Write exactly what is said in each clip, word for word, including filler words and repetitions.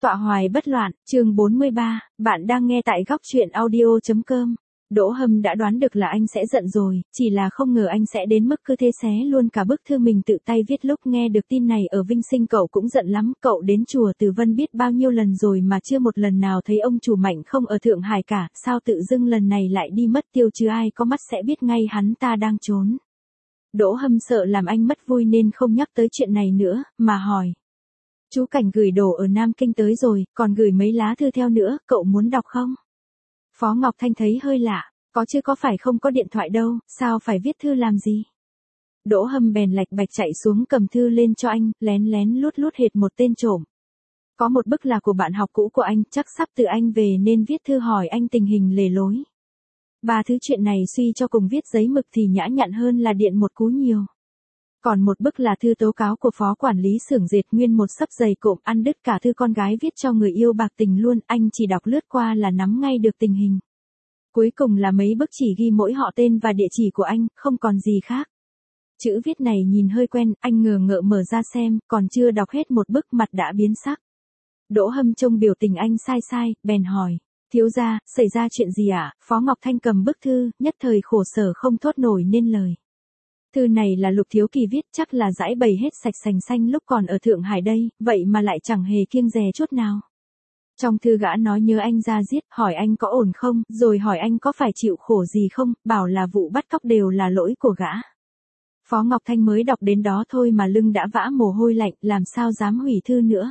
Tọa hoài bất loạn, chương bốn mươi ba, bạn đang nghe tại góc truyện audio.com. Đỗ Hâm đã đoán được là anh sẽ giận rồi, chỉ là không ngờ anh sẽ đến mức cứ thế xé luôn cả bức thư mình tự tay viết. Lúc nghe được tin này ở Vinh Sinh cậu cũng giận lắm, cậu đến chùa Từ Vân biết bao nhiêu lần rồi mà chưa một lần nào thấy ông chủ Mạnh không ở Thượng Hải cả, sao tự dưng lần này lại đi mất tiêu chứ, ai có mắt sẽ biết ngay hắn ta đang trốn. Đỗ Hâm sợ làm anh mất vui nên không nhắc tới chuyện này nữa, mà hỏi. Chú Cảnh gửi đồ ở Nam Kinh tới rồi, còn gửi mấy lá thư theo nữa, cậu muốn đọc không? Phó Ngọc Thanh thấy hơi lạ, có chứ có phải không có điện thoại đâu, sao phải viết thư làm gì? Đỗ Hâm bèn lạch bạch chạy xuống cầm thư lên cho anh, lén lén lút lút hệt một tên trộm. Có một bức là của bạn học cũ của anh, chắc sắp từ Anh về nên viết thư hỏi anh tình hình lề lối. Ba thứ chuyện này suy cho cùng viết giấy mực thì nhã nhặn hơn là điện một cú nhiều. Còn một bức là thư tố cáo của phó quản lý xưởng dệt, nguyên một xấp dày cộm ăn đứt cả thư con gái viết cho người yêu bạc tình luôn, anh chỉ đọc lướt qua là nắm ngay được tình hình. Cuối cùng là mấy bức chỉ ghi mỗi họ tên và địa chỉ của anh, không còn gì khác. Chữ viết này nhìn hơi quen, anh ngờ ngợ mở ra xem, còn chưa đọc hết một bức mặt đã biến sắc. Đỗ Hâm trông biểu tình anh sai sai, bèn hỏi, thiếu gia, xảy ra chuyện gì ạ? À? Phó Ngọc Thanh cầm bức thư, nhất thời khổ sở không thốt nổi nên lời. Thư này là Lục Thiếu Kỳ viết, chắc là giải bày hết sạch sành xanh lúc còn ở Thượng Hải đây, vậy mà lại chẳng hề kiêng dè chút nào. Trong thư gã nói nhớ anh ra giết, hỏi anh có ổn không, rồi hỏi anh có phải chịu khổ gì không, bảo là vụ bắt cóc đều là lỗi của gã. Phó Ngọc Thanh mới đọc đến đó thôi mà lưng đã vã mồ hôi lạnh, làm sao dám hủy thư nữa.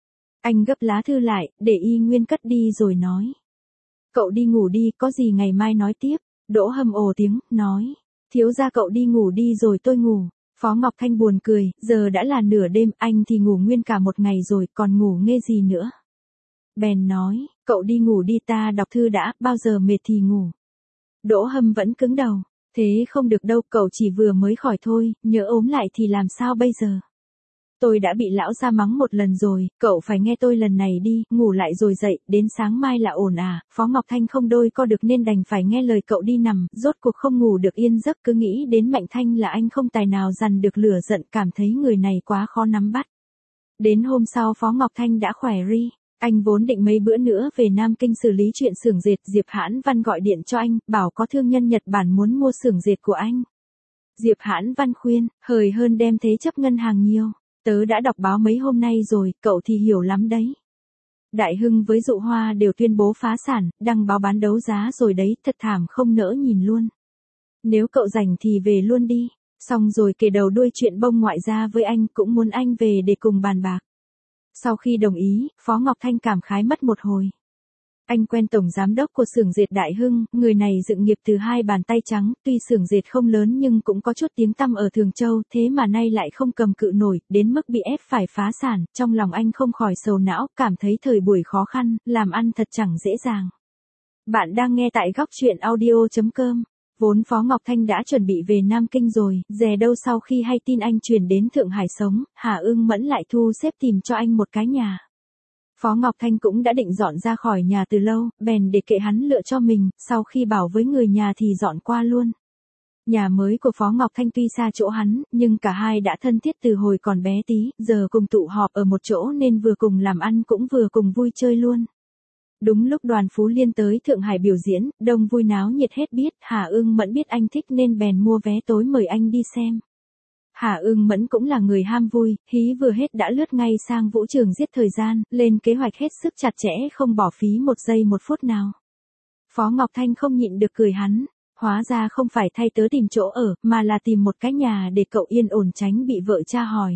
Anh gấp lá thư lại, để y nguyên cất đi rồi nói. Cậu đi ngủ đi, có gì ngày mai nói tiếp. Đỗ Hâm ồ tiếng, nói. Thiếu gia cậu đi ngủ đi rồi tôi ngủ. Phó Ngọc Thanh buồn cười, giờ đã là nửa đêm, anh thì ngủ nguyên cả một ngày rồi, còn ngủ nghe gì nữa. Bèn nói, cậu đi ngủ đi, ta đọc thư đã, bao giờ mệt thì ngủ. Đỗ Hâm vẫn cứng đầu, thế không được đâu, cậu chỉ vừa mới khỏi thôi, nhỡ ốm lại thì làm sao bây giờ. Tôi đã bị lão gia mắng một lần rồi, cậu phải nghe tôi lần này đi, ngủ lại rồi dậy, đến sáng mai là ổn à. Phó Ngọc Thanh không đôi co được nên đành phải nghe lời cậu đi nằm, rốt cuộc không ngủ được yên giấc, cứ nghĩ đến Mạnh Thanh là anh không tài nào dằn được lửa giận, cảm thấy người này quá khó nắm bắt. Đến hôm sau Phó Ngọc Thanh đã khỏe ri, anh vốn định mấy bữa nữa về Nam Kinh xử lý chuyện xưởng dệt, Diệp Hãn Văn gọi điện cho anh, bảo có thương nhân Nhật Bản muốn mua xưởng dệt của anh. Diệp Hãn Văn khuyên, hời hơn đem thế chấp ngân hàng nhiều. Tớ đã đọc báo mấy hôm nay rồi, cậu thì hiểu lắm đấy. Đại Hưng với Dụ Hoa đều tuyên bố phá sản, đăng báo bán đấu giá rồi đấy, thật thảm không nỡ nhìn luôn. Nếu cậu rảnh thì về luôn đi, xong rồi kể đầu đuôi chuyện bông ngoại ra với anh, cũng muốn anh về để cùng bàn bạc. Sau khi đồng ý, Phó Ngọc Thanh cảm khái mất một hồi. Anh quen tổng giám đốc của xưởng dệt Đại Hưng, người này dựng nghiệp từ hai bàn tay trắng, tuy xưởng dệt không lớn nhưng cũng có chút tiếng tăm ở Thường Châu, thế mà nay lại không cầm cự nổi, đến mức bị ép phải phá sản, trong lòng anh không khỏi sầu não, cảm thấy thời buổi khó khăn, làm ăn thật chẳng dễ dàng. Bạn đang nghe tại góc truyện audio.com. Vốn Phó Ngọc Thanh đã chuẩn bị về Nam Kinh rồi, dè đâu sau khi hay tin anh chuyển đến Thượng Hải sống, Hà Ưng Mẫn lại thu xếp tìm cho anh một cái nhà. Phó Ngọc Thanh cũng đã định dọn ra khỏi nhà từ lâu, bèn để kệ hắn lựa cho mình, sau khi bảo với người nhà thì dọn qua luôn. Nhà mới của Phó Ngọc Thanh tuy xa chỗ hắn, nhưng cả hai đã thân thiết từ hồi còn bé tí, giờ cùng tụ họp ở một chỗ nên vừa cùng làm ăn cũng vừa cùng vui chơi luôn. Đúng lúc Đoàn Phú Liên tới Thượng Hải biểu diễn, đông vui náo nhiệt hết biết, Hà Ưng Mẫn biết anh thích nên bèn mua vé tối mời anh đi xem. Hà Ưng Mẫn cũng là người ham vui, hí vừa hết đã lướt ngay sang vũ trường giết thời gian, lên kế hoạch hết sức chặt chẽ không bỏ phí một giây một phút nào. Phó Ngọc Thanh không nhịn được cười hắn, hóa ra không phải thay tớ tìm chỗ ở, mà là tìm một cái nhà để cậu yên ổn tránh bị vợ cha hỏi.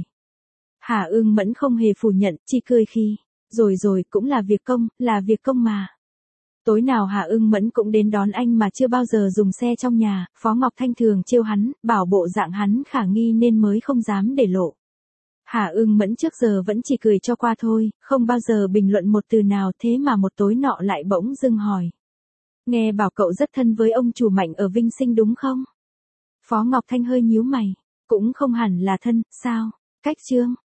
Hà Ưng Mẫn không hề phủ nhận, chỉ cười khi, rồi rồi cũng là việc công, là việc công mà. Tối nào Hà Ưng Mẫn cũng đến đón anh mà chưa bao giờ dùng xe trong nhà, Phó Ngọc Thanh thường trêu hắn, bảo bộ dạng hắn khả nghi nên mới không dám để lộ. Hà Ưng Mẫn trước giờ vẫn chỉ cười cho qua thôi, không bao giờ bình luận một từ nào, thế mà một tối nọ lại bỗng dưng hỏi. Nghe bảo cậu rất thân với ông chủ Mạnh ở Vinh Sinh đúng không? Phó Ngọc Thanh hơi nhíu mày, cũng không hẳn là thân, sao? Cách chương.